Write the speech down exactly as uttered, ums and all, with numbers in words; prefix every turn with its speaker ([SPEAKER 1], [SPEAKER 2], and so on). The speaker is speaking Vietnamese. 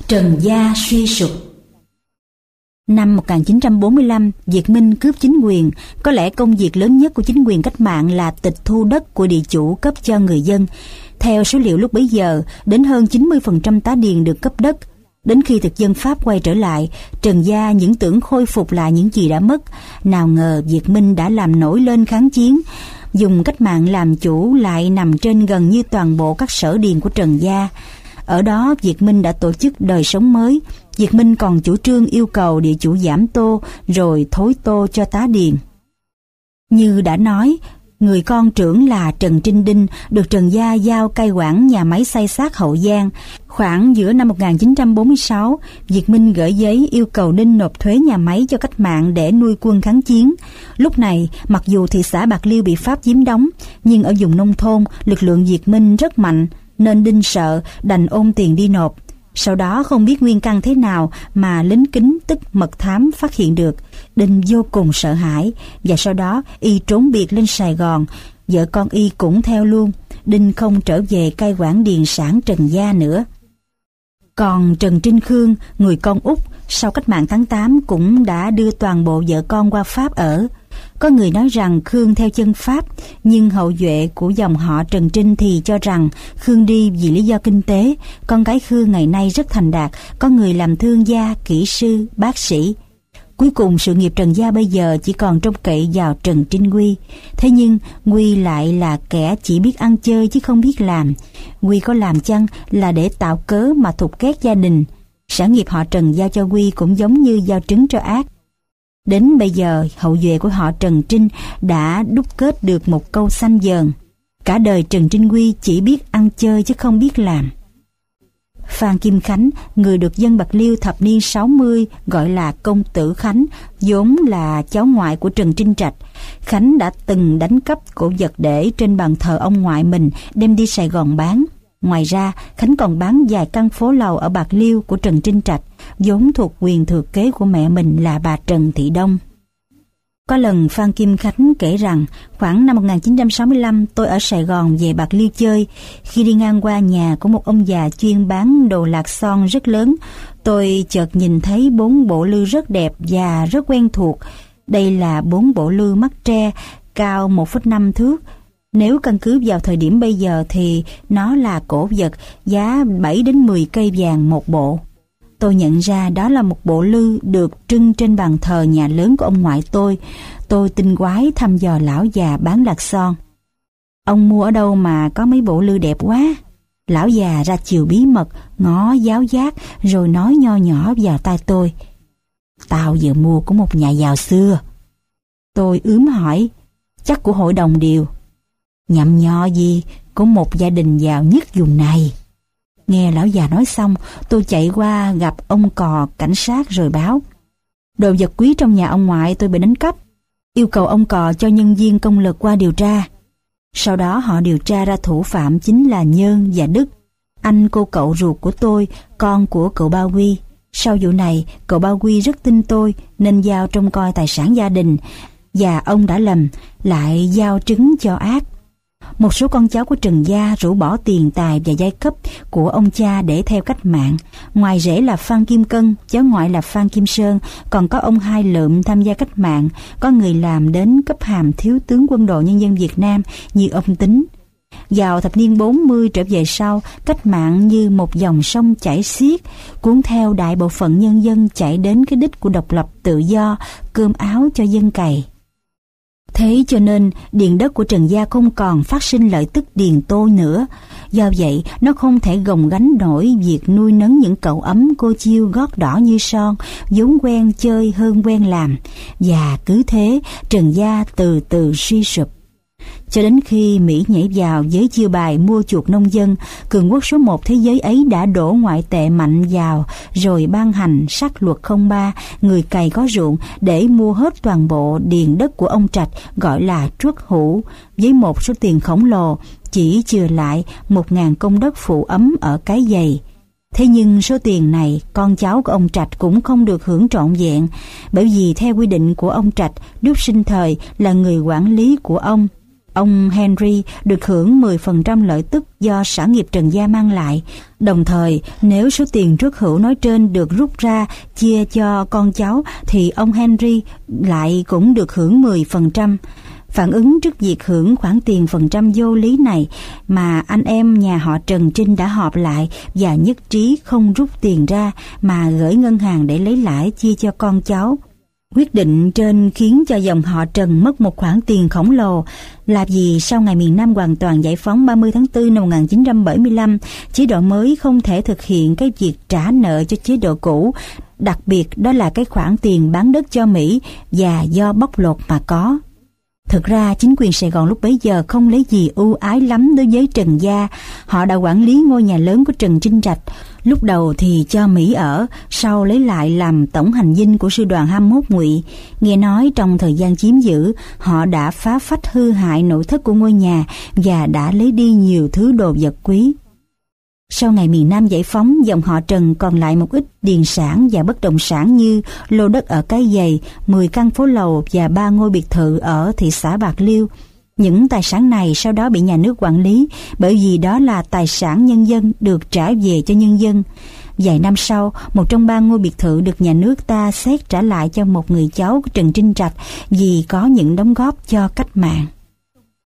[SPEAKER 1] Trần gia suy sụp. Năm một nghìn chín trăm bốn mươi lăm, Việt Minh cướp chính quyền. Có lẽ công việc lớn nhất của chính quyền cách mạng là tịch thu đất của địa chủ cấp cho người dân. Theo số liệu lúc bấy giờ, đến hơn chín mươi phần trăm tá điền được cấp đất. Đến khi thực dân Pháp quay trở lại, Trần gia những tưởng khôi phục lại những gì đã mất. Nào ngờ Việt Minh đã làm nổi lên kháng chiến. Dùng cách mạng làm chủ lại nằm trên gần như toàn bộ các sở điền của Trần gia. Ở đó Việt Minh đã tổ chức đời sống mới. Việt Minh còn chủ trương yêu cầu địa chủ giảm tô rồi thối tô cho tá điền. Như đã nói, người con trưởng là Trần Trinh Đinh được Trần gia giao cai quản nhà máy xay sát Hậu Giang. Khoảng giữa năm một nghìn chín trăm bốn mươi sáu, Việt Minh gửi giấy yêu cầu Đinh nộp thuế nhà máy cho cách mạng để nuôi quân kháng chiến. Lúc này, mặc dù thị xã Bạc Liêu bị Pháp chiếm đóng, nhưng ở vùng nông thôn, lực lượng Việt Minh rất mạnh, nên Đinh sợ đành ôm tiền đi nộp. Sau đó không biết nguyên căn thế nào mà lính kính tức mật thám phát hiện được. Đinh vô cùng sợ hãi và sau đó y trốn biệt lên Sài Gòn. Vợ con y cũng theo luôn. Đinh không trở về cai quản điền sản Trần gia nữa. Còn Trần Trinh Khương, người con út, sau cách mạng tháng tám cũng đã đưa toàn bộ vợ con qua Pháp ở. Có người nói rằng Khương theo chân Pháp, nhưng hậu duệ của dòng họ Trần Trinh thì cho rằng Khương đi vì lý do kinh tế. Con gái Khương ngày nay rất thành đạt, có người làm thương gia, kỹ sư, bác sĩ. Cuối cùng sự nghiệp Trần gia bây giờ chỉ còn trông cậy vào Trần Trinh Quy. Thế nhưng Quy lại là kẻ chỉ biết ăn chơi chứ không biết làm. Quy có làm chăng là để tạo cớ mà thục ghét gia đình. Sản nghiệp họ Trần giao cho Quy cũng giống như giao trứng cho ác. Đến bây giờ hậu duệ của họ Trần Trinh đã đúc kết được một câu xanh dờn: cả đời Trần Trinh Quy chỉ biết ăn chơi chứ không biết làm. Phan Kim Khánh, người được dân Bạc Liêu thập niên sáu mươi gọi là công tử Khánh, vốn là cháu ngoại của Trần Trinh Trạch. Khánh đã từng đánh cắp cổ vật để trên bàn thờ ông ngoại mình đem đi Sài Gòn bán. Ngoài ra, Khánh còn bán vài căn phố lầu ở Bạc Liêu của Trần Trinh Trạch, vốn thuộc quyền thừa kế của mẹ mình là bà Trần Thị Đông. Có lần Phan Kim Khánh kể rằng, khoảng năm một nghìn chín trăm sáu mươi lăm tôi ở Sài Gòn về Bạc Liêu chơi. Khi đi ngang qua nhà của một ông già chuyên bán đồ lạc son rất lớn, tôi chợt nhìn thấy bốn bộ lư rất đẹp và rất quen thuộc. Đây là bốn bộ lư mắt tre, cao một phẩy năm thước. Nếu căn cứ vào thời điểm bây giờ thì nó là cổ vật, giá bảy đến mười cây vàng một bộ. Tôi nhận ra đó là một bộ lư được trưng trên bàn thờ nhà lớn của ông ngoại tôi. Tôi tinh quái thăm dò lão già bán lạc son. Ông mua ở đâu mà có mấy bộ lư đẹp quá? Lão già ra chiều bí mật, ngó giáo giác rồi nói nho nhỏ vào tai tôi: tao vừa mua của một nhà giàu xưa. Tôi ướm hỏi: chắc của hội đồng điều. Nhậm nho gì, của một gia đình giàu nhất vùng này. Nghe lão già nói xong, tôi chạy qua gặp ông cò cảnh sát rồi báo: đồ vật quý trong nhà ông ngoại tôi bị đánh cắp. Yêu cầu ông cò cho nhân viên công lực qua điều tra. Sau đó họ điều tra ra thủ phạm chính là Nhơn và Đức, anh cô cậu ruột của tôi, con của cậu Ba Quy. Sau vụ này, cậu Ba Quy rất tin tôi nên giao trông coi tài sản gia đình, và ông đã lầm, lại giao trứng cho ác. Một số con cháu của Trần gia rũ bỏ tiền tài và giai cấp của ông cha để theo cách mạng. Ngoài rể là Phan Kim Cân, cháu ngoại là Phan Kim Sơn, còn có ông Hai Lượm tham gia cách mạng. Có người làm đến cấp hàm thiếu tướng quân đội nhân dân Việt Nam như ông Tính. Vào thập niên bốn mươi trở về sau, cách mạng như một dòng sông chảy xiết, cuốn theo đại bộ phận nhân dân chạy đến cái đích của độc lập tự do, cơm áo cho dân cày. Thế cho nên điền đất của Trần gia không còn phát sinh lợi tức điền tô nữa. Do vậy nó không thể gồng gánh nổi việc nuôi nấng những cậu ấm cô chiêu gót đỏ như son, vốn quen chơi hơn quen làm. Và cứ thế Trần gia từ từ suy sụp. Cho đến khi Mỹ nhảy vào với chiêu bài mua chuộc nông dân, cường quốc số một thế giới ấy đã đổ ngoại tệ mạnh vào, rồi ban hành sắc luật không ba, người cày có ruộng, để mua hết toàn bộ điền đất của ông Trạch, gọi là truất hữu, với một số tiền khổng lồ, chỉ chừa lại một ngàn công đất phụ ấm ở Cái Giày. Thế nhưng số tiền này con cháu của ông Trạch cũng không được hưởng trọn vẹn, bởi vì theo quy định của ông Trạch, Đúc Sinh Thời là người quản lý của ông. Ông Henry được hưởng mười phần trăm lợi tức do sản nghiệp Trần gia mang lại. Đồng thời, nếu số tiền truất hữu nói trên được rút ra chia cho con cháu thì ông Henry lại cũng được hưởng mười phần trăm. Phản ứng trước việc hưởng khoản tiền phần trăm vô lý này mà anh em nhà họ Trần Trinh đã họp lại và nhất trí không rút tiền ra mà gửi ngân hàng để lấy lãi chia cho con cháu. Quyết định trên khiến cho dòng họ Trần mất một khoản tiền khổng lồ, là vì sau ngày miền Nam hoàn toàn giải phóng ba mươi tháng tư năm một nghìn chín trăm bảy mươi lăm, chế độ mới không thể thực hiện cái việc trả nợ cho chế độ cũ, đặc biệt đó là cái khoản tiền bán đất cho Mỹ và do bóc lột mà có. Thực ra chính quyền Sài Gòn lúc bấy giờ không lấy gì ưu ái lắm đối với Trần gia. Họ đã quản lý ngôi nhà lớn của Trần Trinh Trạch. Lúc đầu thì cho Mỹ ở, sau lấy lại làm tổng hành dinh của sư đoàn hai mươi mốt Ngụy. Nghe nói trong thời gian chiếm giữ, họ đã phá phách hư hại nội thất của ngôi nhà và đã lấy đi nhiều thứ đồ vật quý. Sau ngày miền Nam giải phóng, dòng họ Trần còn lại một ít điền sản và bất động sản như lô đất ở Cái Giày, mười căn phố lầu và ba ngôi biệt thự ở thị xã Bạc Liêu. Những tài sản này sau đó bị nhà nước quản lý, bởi vì đó là tài sản nhân dân được trả về cho nhân dân. Vài năm sau, một trong ba ngôi biệt thự được nhà nước ta xét trả lại cho một người cháu của Trần Trinh Trạch vì có những đóng góp cho cách mạng.